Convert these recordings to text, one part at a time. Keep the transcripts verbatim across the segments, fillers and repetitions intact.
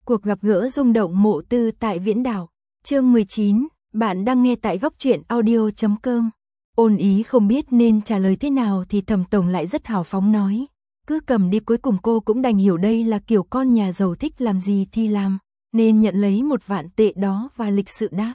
Cuộc gặp gỡ rung động Mộ Tư tại Viễn Đảo. Chương mười chín, bạn đang nghe tại góc truyện audio chấm com. Ôn Ý không biết nên trả lời thế nào thì Thẩm tổng lại rất hào phóng nói, cứ cầm đi, cuối cùng cô cũng đành hiểu đây là kiểu con nhà giàu thích làm gì thì làm, nên nhận lấy một vạn tệ đó và lịch sự đáp.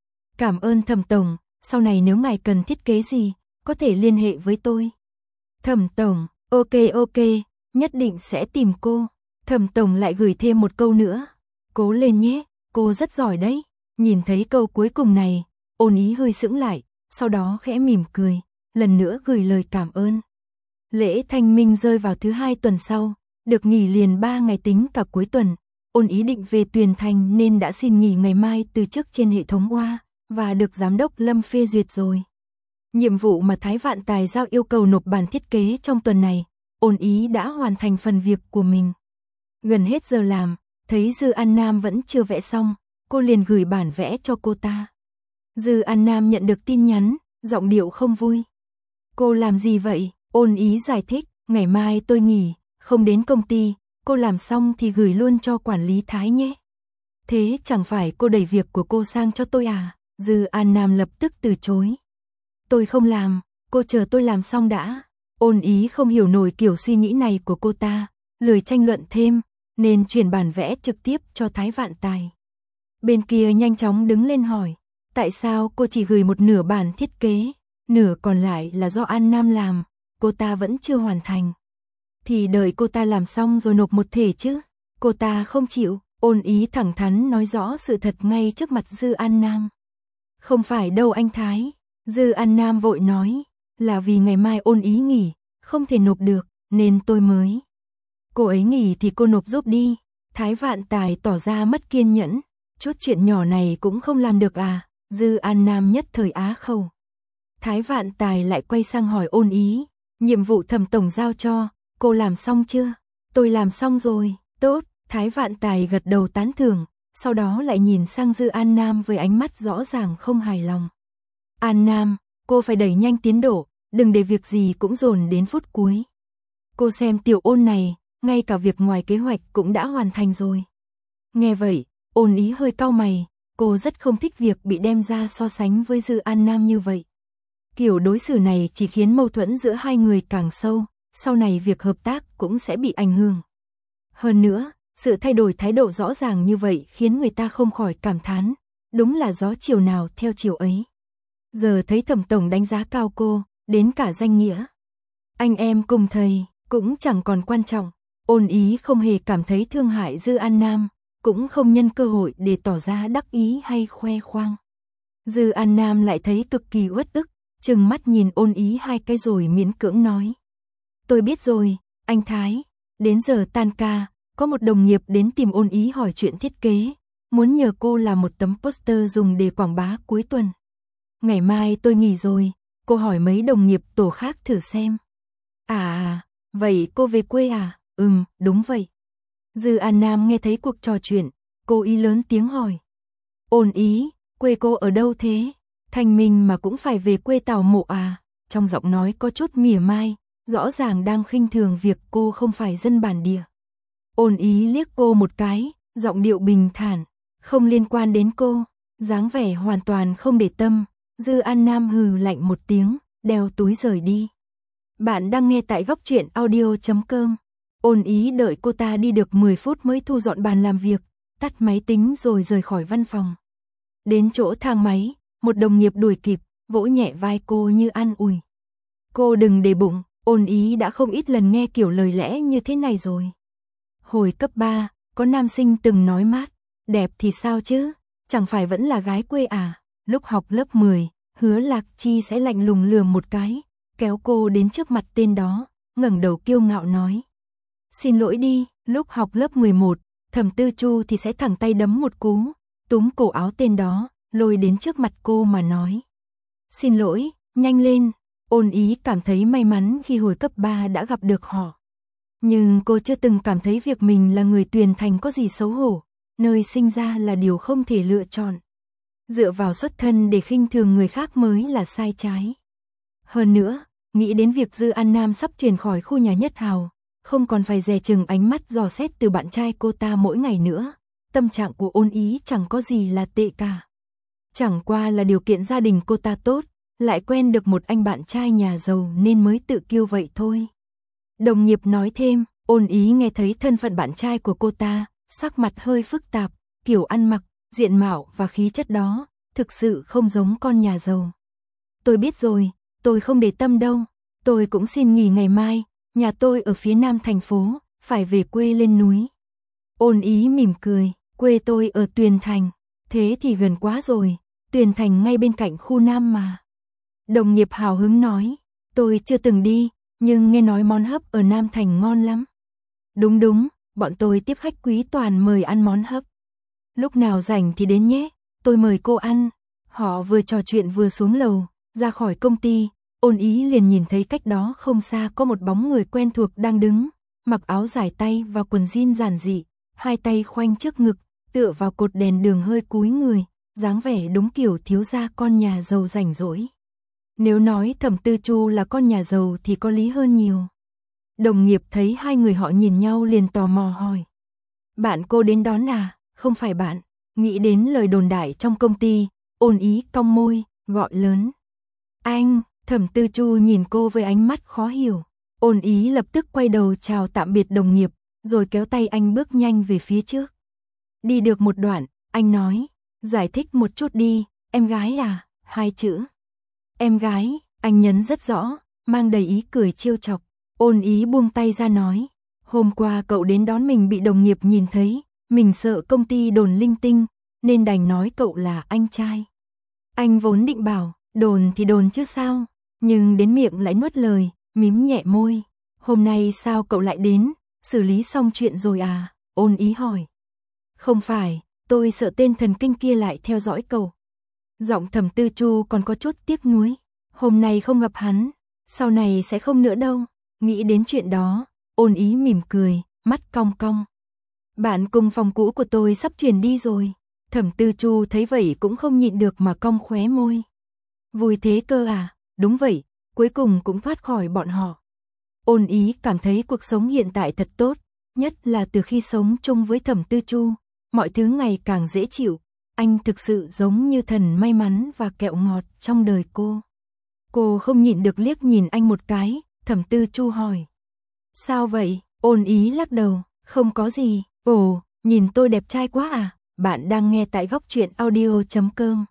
Cảm ơn Thẩm tổng, sau này nếu ngài cần thiết kế gì, có thể liên hệ với tôi. Thẩm tổng, ok ok, nhất định sẽ tìm cô. Thẩm tổng lại gửi thêm một câu nữa, cố lên nhé, cô rất giỏi đấy. Nhìn thấy câu cuối cùng này, Ôn Ý hơi sững lại, sau đó khẽ mỉm cười, lần nữa gửi lời cảm ơn. Lễ Thanh Minh rơi vào thứ hai tuần sau, được nghỉ liền ba ngày tính cả cuối tuần. Ôn Ý định về Tuyền Thành nên đã xin nghỉ ngày mai từ chức trên hệ thống oa, và được giám đốc Lâm phê duyệt rồi. Nhiệm vụ mà Thái Vạn Tài giao yêu cầu nộp bản thiết kế trong tuần này, Ôn Ý đã hoàn thành phần việc của mình. Gần hết giờ làm, thấy Dư An Nam vẫn chưa vẽ xong, cô liền gửi bản vẽ cho cô ta. Dư An Nam nhận được tin nhắn, giọng điệu không vui. Cô làm gì vậy? Ôn Ý giải thích, ngày mai tôi nghỉ, không đến công ty, cô làm xong thì gửi luôn cho quản lý Thái nhé. Thế chẳng phải cô đẩy việc của cô sang cho tôi à? Dư An Nam lập tức từ chối. Tôi không làm, cô chờ tôi làm xong đã. Ôn Ý không hiểu nổi kiểu suy nghĩ này của cô ta, lười tranh luận thêm, nên chuyển bản vẽ trực tiếp cho Thái Vạn Tài. Bên kia nhanh chóng đứng lên hỏi, tại sao cô chỉ gửi một nửa bản thiết kế, nửa còn lại là do An Nam làm, cô ta vẫn chưa hoàn thành. Thì đợi cô ta làm xong rồi nộp một thể chứ. Cô ta không chịu. Ôn Ý thẳng thắn nói rõ sự thật ngay trước mặt Dư An Nam. Không phải đâu anh Thái. Dư An Nam vội nói, là vì ngày mai Ôn Ý nghỉ, không thể nộp được, nên tôi mới. Cô ấy nghỉ thì cô nộp giúp đi. Thái Vạn Tài tỏ ra mất kiên nhẫn, chút chuyện nhỏ này cũng không làm được à? Dư An Nam nhất thời á khẩu. Thái Vạn Tài lại quay sang hỏi Ôn Ý, nhiệm vụ Thẩm tổng giao cho, cô làm xong chưa? Tôi làm xong rồi, tốt. Thái Vạn Tài gật đầu tán thưởng, sau đó lại nhìn sang Dư An Nam với ánh mắt rõ ràng không hài lòng. An Nam, cô phải đẩy nhanh tiến độ, đừng để việc gì cũng dồn đến phút cuối. Cô xem Tiểu Ôn này, ngay cả việc ngoài kế hoạch cũng đã hoàn thành rồi. Nghe vậy, Ôn Ý hơi cau mày, cô rất không thích việc bị đem ra so sánh với Dư An Nam như vậy. Kiểu đối xử này chỉ khiến mâu thuẫn giữa hai người càng sâu, sau này việc hợp tác cũng sẽ bị ảnh hưởng. Hơn nữa, sự thay đổi thái độ rõ ràng như vậy khiến người ta không khỏi cảm thán, đúng là gió chiều nào theo chiều ấy. Giờ thấy Thẩm tổng đánh giá cao cô, đến cả danh nghĩa anh em cùng thầy cũng chẳng còn quan trọng. Ôn Ý không hề cảm thấy thương hại Dư An Nam, cũng không nhân cơ hội để tỏ ra đắc ý hay khoe khoang. Dư An Nam lại thấy cực kỳ uất ức, trừng mắt nhìn Ôn Ý hai cái rồi miễn cưỡng nói. Tôi biết rồi, anh Thái. Đến giờ tan ca, có một đồng nghiệp đến tìm Ôn Ý hỏi chuyện thiết kế, muốn nhờ cô làm một tấm poster dùng để quảng bá cuối tuần. Ngày mai tôi nghỉ rồi, cô hỏi mấy đồng nghiệp tổ khác thử xem. À, vậy cô về quê à? Ừm, đúng vậy. Dư An Nam nghe thấy cuộc trò chuyện, cô ý lớn tiếng hỏi. Ôn Ý, quê cô ở đâu thế? Thanh Minh mà cũng phải về quê Tào Mộ à? Trong giọng nói có chút mỉa mai, rõ ràng đang khinh thường việc cô không phải dân bản địa. Ôn Ý liếc cô một cái, giọng điệu bình thản, không liên quan đến cô, dáng vẻ hoàn toàn không để tâm. Dư An Nam hừ lạnh một tiếng, đeo túi rời đi. Bạn đang nghe tại góc truyện audio chấm com. Ôn Ý đợi cô ta đi được mười phút mới thu dọn bàn làm việc, tắt máy tính rồi rời khỏi văn phòng. Đến chỗ thang máy, một đồng nghiệp đuổi kịp, vỗ nhẹ vai cô như an ủi. Cô đừng để bụng, Ôn Ý đã không ít lần nghe kiểu lời lẽ như thế này rồi. Hồi cấp ba, có nam sinh từng nói mát, đẹp thì sao chứ, chẳng phải vẫn là gái quê à. Lúc học lớp mười, Hứa Lạc Chi sẽ lạnh lùng lườm một cái, kéo cô đến trước mặt tên đó, ngẩng đầu kiêu ngạo nói. Xin lỗi đi. Lúc học lớp mười một, Thẩm Tư Chu thì sẽ thẳng tay đấm một cú, túm cổ áo tên đó, lôi đến trước mặt cô mà nói. Xin lỗi, nhanh lên. Ôn Ý cảm thấy may mắn khi hồi cấp ba đã gặp được họ. Nhưng cô chưa từng cảm thấy việc mình là người Tuyền Thành có gì xấu hổ, nơi sinh ra là điều không thể lựa chọn. Dựa vào xuất thân để khinh thường người khác mới là sai trái. Hơn nữa, nghĩ đến việc Dư An Nam sắp chuyển khỏi khu nhà nhất hào, không còn phải dè chừng ánh mắt dò xét từ bạn trai cô ta mỗi ngày nữa, tâm trạng của Ôn Ý chẳng có gì là tệ cả. Chẳng qua là điều kiện gia đình cô ta tốt, lại quen được một anh bạn trai nhà giàu nên mới tự kiêu vậy thôi. Đồng nghiệp nói thêm, Ôn Ý nghe thấy thân phận bạn trai của cô ta, sắc mặt hơi phức tạp, kiểu ăn mặc, diện mạo và khí chất đó, thực sự không giống con nhà giàu. Tôi biết rồi, tôi không để tâm đâu, tôi cũng xin nghỉ ngày mai, nhà tôi ở phía nam thành phố, phải về quê lên núi. Ôn Ý mỉm cười, quê tôi ở Tuyền Thành, thế thì gần quá rồi, Tuyền Thành ngay bên cạnh khu Nam mà. Đồng nghiệp hào hứng nói, tôi chưa từng đi, nhưng nghe nói món hấp ở Nam Thành ngon lắm. Đúng đúng, bọn tôi tiếp khách quý toàn mời ăn món hấp. Lúc nào rảnh thì đến nhé, tôi mời cô ăn. Họ vừa trò chuyện vừa xuống lầu, ra khỏi công ty, Ôn Ý liền nhìn thấy cách đó không xa có một bóng người quen thuộc đang đứng, mặc áo dài tay và quần jean giản dị, hai tay khoanh trước ngực, tựa vào cột đèn đường hơi cúi người, dáng vẻ đúng kiểu thiếu gia con nhà giàu rảnh rỗi. Nếu nói Thẩm Tư Chu là con nhà giàu thì có lý hơn nhiều. Đồng nghiệp thấy hai người họ nhìn nhau liền tò mò hỏi. Bạn cô đến đón à? Không phải bạn. Nghĩ đến lời đồn đại trong công ty, Ôn Ý cong môi, gọi lớn. Anh, Thẩm Tư Chu nhìn cô với ánh mắt khó hiểu. Ôn Ý lập tức quay đầu chào tạm biệt đồng nghiệp, rồi kéo tay anh bước nhanh về phía trước. Đi được một đoạn, anh nói, giải thích một chút đi, em gái à, hai chữ. Em gái, anh nhấn rất rõ, mang đầy ý cười trêu chọc. Ôn Ý buông tay ra nói, hôm qua cậu đến đón mình bị đồng nghiệp nhìn thấy, mình sợ công ty đồn linh tinh, nên đành nói cậu là anh trai. Anh vốn định bảo, đồn thì đồn chứ sao, nhưng đến miệng lại nuốt lời, mím nhẹ môi. Hôm nay sao cậu lại đến, xử lý xong chuyện rồi à? Ôn Ý hỏi. Không phải, tôi sợ tên thần kinh kia lại theo dõi cậu. Giọng Thẩm Tư Chu còn có chút tiếc nuối. Hôm nay không gặp hắn, sau này sẽ không nữa đâu. Nghĩ đến chuyện đó, Ôn Ý mỉm cười, mắt cong cong. Bạn cùng phòng cũ của tôi sắp chuyển đi rồi. Thẩm Tư Chu thấy vậy cũng không nhịn được mà cong khóe môi. Vui thế cơ à? Đúng vậy, cuối cùng cũng thoát khỏi bọn họ. Ôn Ý cảm thấy cuộc sống hiện tại thật tốt, nhất là từ khi sống chung với Thẩm Tư Chu, mọi thứ ngày càng dễ chịu. Anh thực sự giống như thần may mắn và kẹo ngọt trong đời cô. Cô không nhịn được liếc nhìn anh một cái, Thẩm Tư Chu hỏi. Sao vậy? Ôn Ý lắc đầu, không có gì. Ồ, nhìn tôi đẹp trai quá à? Bạn đang nghe tại góc truyện audio chấm com.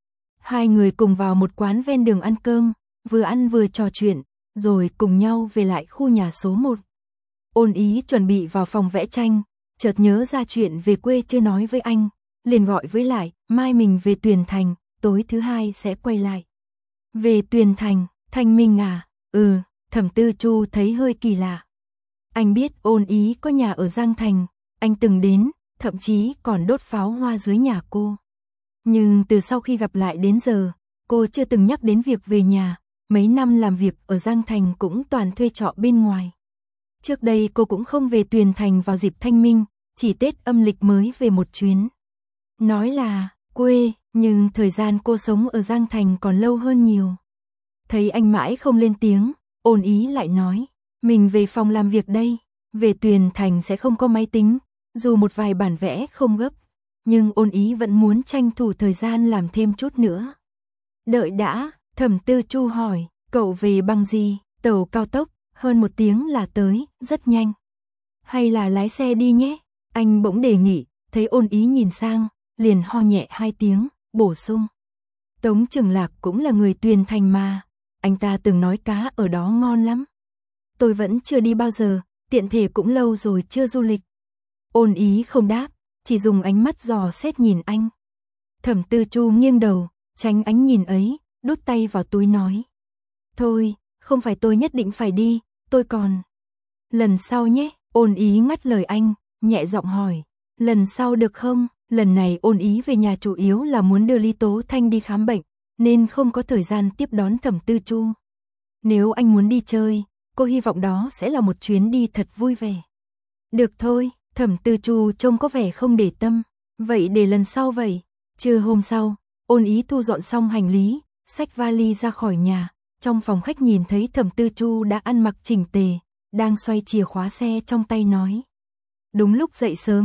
Hai người cùng vào một quán ven đường ăn cơm, vừa ăn vừa trò chuyện, rồi cùng nhau về lại khu nhà số một. Ôn Ý chuẩn bị vào phòng vẽ tranh, chợt nhớ ra chuyện về quê chưa nói với anh, liền gọi với lại, mai mình về Tuyền Thành, tối thứ hai sẽ quay lại. Về Tuyền Thành, Thanh Minh à? Ừ, Thẩm Tư Chu thấy hơi kỳ lạ. Anh biết Ôn Ý có nhà ở Giang Thành, anh từng đến, thậm chí còn đốt pháo hoa dưới nhà cô. Nhưng từ sau khi gặp lại đến giờ, cô chưa từng nhắc đến việc về nhà, mấy năm làm việc ở Giang Thành cũng toàn thuê trọ bên ngoài. Trước đây cô cũng không về Tuyền Thành vào dịp Thanh Minh, chỉ Tết âm lịch mới về một chuyến. Nói là quê, nhưng thời gian cô sống ở Giang Thành còn lâu hơn nhiều. Thấy anh mãi không lên tiếng, Ôn Ý lại nói, mình về phòng làm việc đây, về Tuyền Thành sẽ không có máy tính, dù một vài bản vẽ không gấp, nhưng Ôn Ý vẫn muốn tranh thủ thời gian làm thêm chút nữa. Đợi đã, Thẩm Tư Chu hỏi, cậu về bằng gì? Tàu cao tốc, hơn một tiếng là tới, rất nhanh. Hay là lái xe đi nhé? Anh bỗng đề nghị, thấy Ôn Ý nhìn sang, liền ho nhẹ hai tiếng, bổ sung. Tống Trừng Lạc cũng là người Tuyền Thành mà, anh ta từng nói cá ở đó ngon lắm. Tôi vẫn chưa đi bao giờ, tiện thể cũng lâu rồi chưa du lịch. Ôn Ý không đáp, chỉ dùng ánh mắt dò xét nhìn anh. Thẩm Tư Chu nghiêng đầu, tránh ánh nhìn ấy, đút tay vào túi nói. Thôi, không phải tôi nhất định phải đi, tôi còn. Lần sau nhé, Ôn Ý ngắt lời anh, nhẹ giọng hỏi. Lần sau được không? Lần này Ôn Ý về nhà chủ yếu là muốn đưa Lý Tố Thanh đi khám bệnh, nên không có thời gian tiếp đón Thẩm Tư Chu. Nếu anh muốn đi chơi, cô hy vọng đó sẽ là một chuyến đi thật vui vẻ. Được thôi, Thẩm Tư Chu trông có vẻ không để tâm. Vậy để lần sau vậy. Trưa hôm sau, Ôn Ý thu dọn xong hành lý, xách vali ra khỏi nhà. Trong phòng khách nhìn thấy Thẩm Tư Chu đã ăn mặc chỉnh tề, đang xoay chìa khóa xe trong tay nói. Đúng lúc dậy sớm,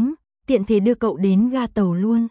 tiện thể đưa cậu đến ga tàu luôn.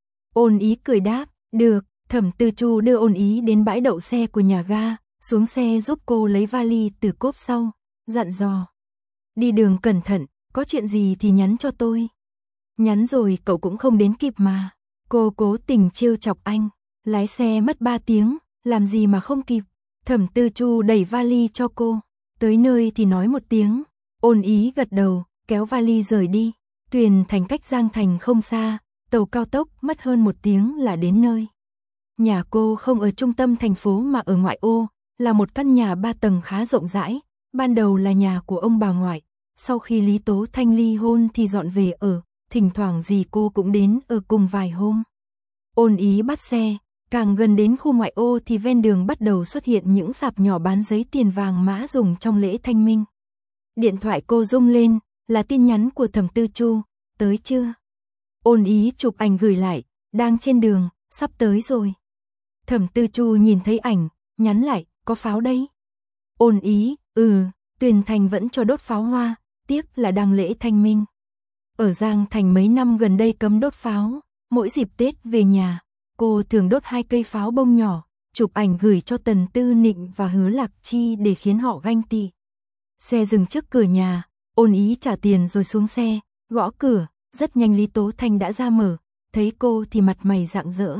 Ôn Ý cười đáp, được. Thẩm Tư Chu đưa Ôn Ý đến bãi đậu xe của nhà ga, xuống xe giúp cô lấy vali từ cốp sau, dặn dò. Đi đường cẩn thận, có chuyện gì thì nhắn cho tôi. Nhắn rồi cậu cũng không đến kịp mà. Cô cố tình trêu chọc anh, lái xe mất ba tiếng, làm gì mà không kịp. Thẩm Tư Chu đẩy vali cho cô, tới nơi thì nói một tiếng. Ôn Ý gật đầu, kéo vali rời đi. Tuyền Thành cách Giang Thành không xa, tàu cao tốc mất hơn một tiếng là đến nơi. Nhà cô không ở trung tâm thành phố mà ở ngoại ô, là một căn nhà ba tầng khá rộng rãi. Ban đầu là nhà của ông bà ngoại, sau khi Lý Tố Thanh ly hôn thì dọn về ở, thỉnh thoảng dì cô cũng đến ở cùng vài hôm. Ôn Ý bắt xe, càng gần đến khu ngoại ô thì ven đường bắt đầu xuất hiện những sạp nhỏ bán giấy tiền vàng mã dùng trong lễ Thanh Minh. Điện thoại cô rung lên, là tin nhắn của Thẩm Tư Chu, tới chưa? Ôn Ý chụp ảnh gửi lại, đang trên đường, sắp tới rồi. Thẩm Tư Chu nhìn thấy ảnh, nhắn lại, có pháo đấy. Ôn Ý, ừ, Tuyền Thành vẫn cho đốt pháo hoa, tiếc là đang lễ Thanh Minh. Ở Giang Thành mấy năm gần đây cấm đốt pháo, mỗi dịp Tết về nhà, cô thường đốt hai cây pháo bông nhỏ, chụp ảnh gửi cho Tần Tư Nịnh và Hứa Lạc Chi để khiến họ ganh tị. Xe dừng trước cửa nhà, Ôn Ý trả tiền rồi xuống xe, gõ cửa, rất nhanh Lý Tố Thanh đã ra mở, thấy cô thì mặt mày rạng rỡ.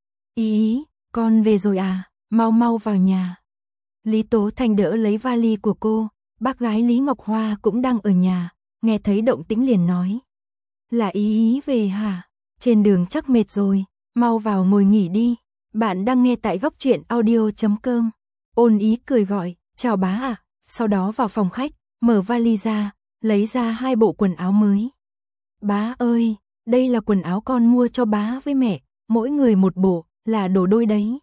Ý Ý, con về rồi à, mau mau vào nhà. Lý Tố Thanh đỡ lấy vali của cô, bác gái Lý Ngọc Hoa cũng đang ở nhà, nghe thấy động tĩnh liền nói. Là Ý Ý về hả? Trên đường chắc mệt rồi, mau vào ngồi nghỉ đi. Bạn đang nghe tại góc truyện audio chấm com. Ôn Ý cười gọi, chào bá ạ, sau đó vào phòng khách, mở vali ra, lấy ra hai bộ quần áo mới. Bá ơi, đây là quần áo con mua cho bá với mẹ, mỗi người một bộ, là đồ đôi đấy.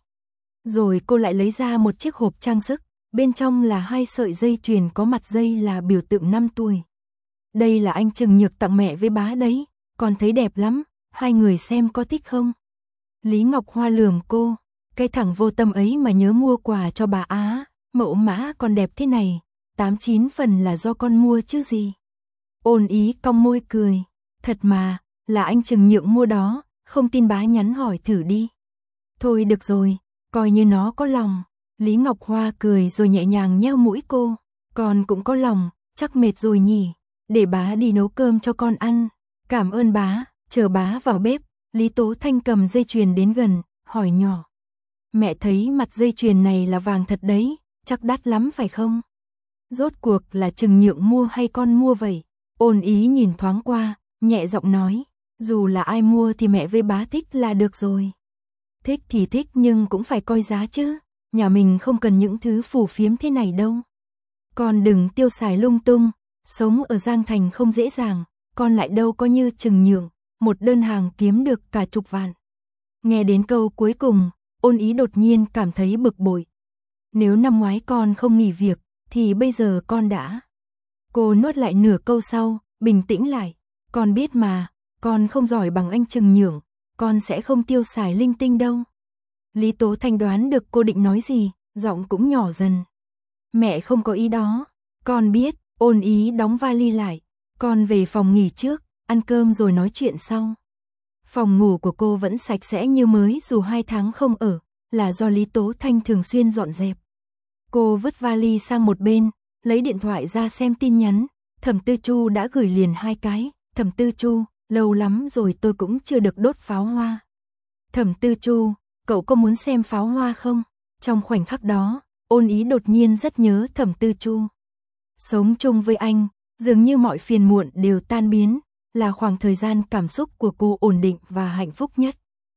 Rồi cô lại lấy ra một chiếc hộp trang sức, bên trong là hai sợi dây chuyền có mặt dây là biểu tượng năm tuổi. Đây là anh Trừng Nhược tặng mẹ với bá đấy, con thấy đẹp lắm, hai người xem có thích không? Lý Ngọc Hoa lườm cô, cái thằng vô tâm ấy mà nhớ mua quà cho bà á, mẫu mã còn đẹp thế này, tám chín phần là do con mua chứ gì. Ôn Ý cong môi cười, thật mà, là anh Trừng Nhượng mua đó, không tin bá nhắn hỏi thử đi. Thôi được rồi, coi như nó có lòng. Lý Ngọc Hoa cười rồi nhẹ nhàng nheo mũi cô, con cũng có lòng, chắc mệt rồi nhỉ, để bá đi nấu cơm cho con ăn. Cảm ơn bá. Chờ bá vào bếp, Lý Tố Thanh cầm dây chuyền đến gần, hỏi nhỏ. Mẹ thấy mặt dây chuyền này là vàng thật đấy, chắc đắt lắm phải không? Rốt cuộc là Trừng Nhượng mua hay con mua vậy? Ôn Ý nhìn thoáng qua, nhẹ giọng nói, dù là ai mua thì mẹ với bá thích là được rồi. Thích thì thích nhưng cũng phải coi giá chứ, nhà mình không cần những thứ phù phiếm thế này đâu. Con đừng tiêu xài lung tung, sống ở Giang Thành không dễ dàng, con lại đâu có như Trừng Nhượng, một đơn hàng kiếm được cả chục vạn. Nghe đến câu cuối cùng, Ôn Ý đột nhiên cảm thấy bực bội. Nếu năm ngoái con không nghỉ việc, thì bây giờ con đã. Cô nuốt lại nửa câu sau, bình tĩnh lại. Con biết mà, con không giỏi bằng anh Trừng Nhượng, con sẽ không tiêu xài linh tinh đâu. Lý Tố Thanh đoán được cô định nói gì, giọng cũng nhỏ dần. Mẹ không có ý đó, con biết. Ôn Ý đóng vali lại, con về phòng nghỉ trước, ăn cơm rồi nói chuyện sau. Phòng ngủ của cô vẫn sạch sẽ như mới dù hai tháng không ở, là do Lý Tố Thanh thường xuyên dọn dẹp. Cô vứt vali sang một bên, lấy điện thoại ra xem tin nhắn, Thẩm Tư Chu đã gửi liền hai cái. Thẩm Tư Chu, lâu lắm rồi tôi cũng chưa được đốt pháo hoa. Thẩm Tư Chu, cậu có muốn xem pháo hoa không? Trong khoảnh khắc đó, Ôn Ý đột nhiên rất nhớ Thẩm Tư Chu. Sống chung với anh, dường như mọi phiền muộn đều tan biến, là khoảng thời gian cảm xúc của cô ổn định và hạnh phúc nhất.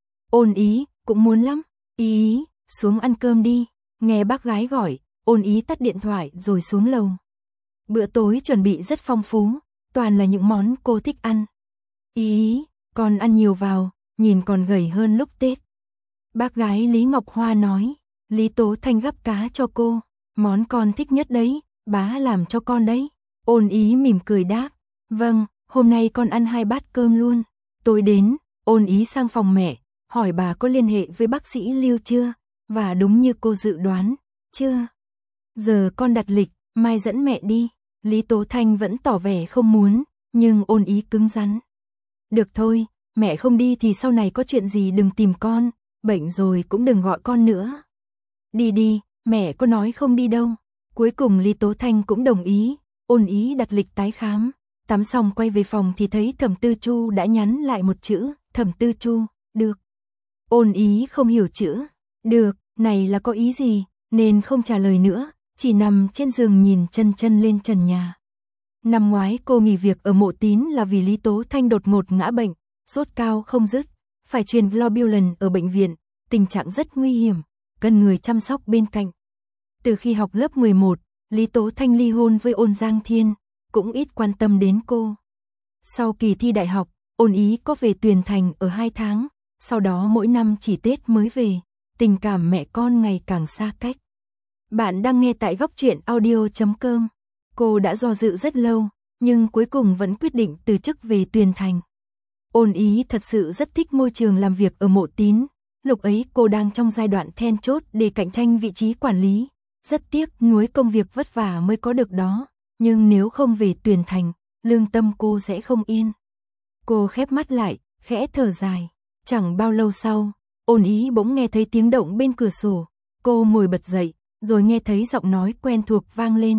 Ôn Ý, cũng muốn lắm. Ý Ý, xuống ăn cơm đi. Nghe bác gái gọi, Ôn Ý tắt điện thoại rồi xuống lầu. Bữa tối chuẩn bị rất phong phú, toàn là những món cô thích ăn. Ý Ý, con ăn nhiều vào, nhìn còn gầy hơn lúc Tết. Bác gái Lý Ngọc Hoa nói. Lý Tố Thanh gắp cá cho cô. Món con thích nhất đấy, bá làm cho con đấy. Ôn Ý mỉm cười đáp. Vâng, hôm nay con ăn hai bát cơm luôn. Tối đến, Ôn Ý sang phòng mẹ, hỏi bà có liên hệ với bác sĩ Lưu chưa, và đúng như cô dự đoán, chưa. Giờ con đặt lịch, mai dẫn mẹ đi. Lý Tố Thanh vẫn tỏ vẻ không muốn, nhưng Ôn Ý cứng rắn. Được thôi, mẹ không đi thì sau này có chuyện gì đừng tìm con, bệnh rồi cũng đừng gọi con nữa. Đi đi, mẹ có nói không đi đâu. Cuối cùng Lý Tố Thanh cũng đồng ý, Ôn Ý đặt lịch tái khám. Tắm xong quay về phòng thì thấy Thẩm Tư Chu đã nhắn lại một chữ, Thẩm Tư Chu, được. Ôn Ý không hiểu chữ, được, này là có ý gì, nên không trả lời nữa, chỉ nằm trên giường nhìn chân chân lên trần nhà. Năm ngoái cô nghỉ việc ở Mộ Tín là vì Lý Tố Thanh đột ngột ngã bệnh, sốt cao không dứt, phải truyền globulin ở bệnh viện, tình trạng rất nguy hiểm, cần người chăm sóc bên cạnh. Từ khi học lớp mười một, Lý Tố Thanh ly hôn với Ôn Giang Thiên, cũng ít quan tâm đến cô. Sau kỳ thi đại học, Ôn Ý có về Tuyền Thành ở hai tháng, sau đó mỗi năm chỉ Tết mới về, tình cảm mẹ con ngày càng xa cách. Bạn đang nghe tại góc truyện audio chấm com. Cô đã do dự rất lâu, nhưng cuối cùng vẫn quyết định từ chức về Tuyền Thành. Ôn Ý thật sự rất thích môi trường làm việc ở Mộ Tín, lúc ấy cô đang trong giai đoạn then chốt để cạnh tranh vị trí quản lý. Rất tiếc nuối công việc vất vả mới có được đó, nhưng nếu không về Tuyền Thành, lương tâm cô sẽ không yên. Cô khép mắt lại, khẽ thở dài. Chẳng bao lâu sau, Ôn Ý bỗng nghe thấy tiếng động bên cửa sổ. Cô ngồi bật dậy, rồi nghe thấy giọng nói quen thuộc vang lên.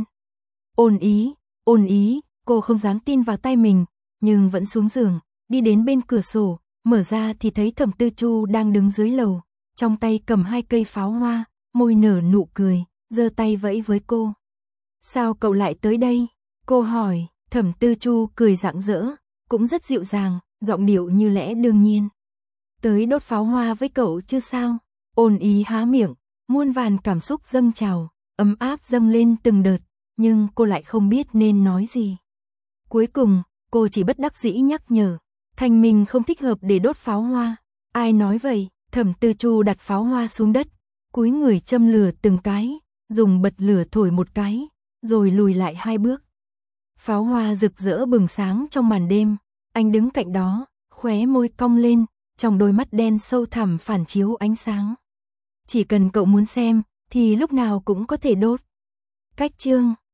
Ôn Ý, Ôn Ý, cô không dám tin vào tai mình, nhưng vẫn xuống giường, đi đến bên cửa sổ, mở ra thì thấy Thẩm Tư Chu đang đứng dưới lầu, trong tay cầm hai cây pháo hoa, môi nở nụ cười, giơ tay vẫy với cô. Sao cậu lại tới đây? Cô hỏi. Thẩm Tư Chu cười rạng rỡ, cũng rất dịu dàng, giọng điệu như lẽ đương nhiên. Tới đốt pháo hoa với cậu chứ sao? Ôn Ý há miệng, muôn vàn cảm xúc dâng trào, ấm áp dâng lên từng đợt, nhưng cô lại không biết nên nói gì. Cuối cùng, cô chỉ bất đắc dĩ nhắc nhở, Thanh Minh không thích hợp để đốt pháo hoa. Ai nói vậy? Thẩm Tư Chu đặt pháo hoa xuống đất, cúi người châm lửa từng cái, dùng bật lửa thổi một cái, rồi lùi lại hai bước. Pháo hoa rực rỡ bừng sáng trong màn đêm, anh đứng cạnh đó, khóe môi cong lên, trong đôi mắt đen sâu thẳm phản chiếu ánh sáng. Chỉ cần cậu muốn xem, thì lúc nào cũng có thể đốt. Cách chương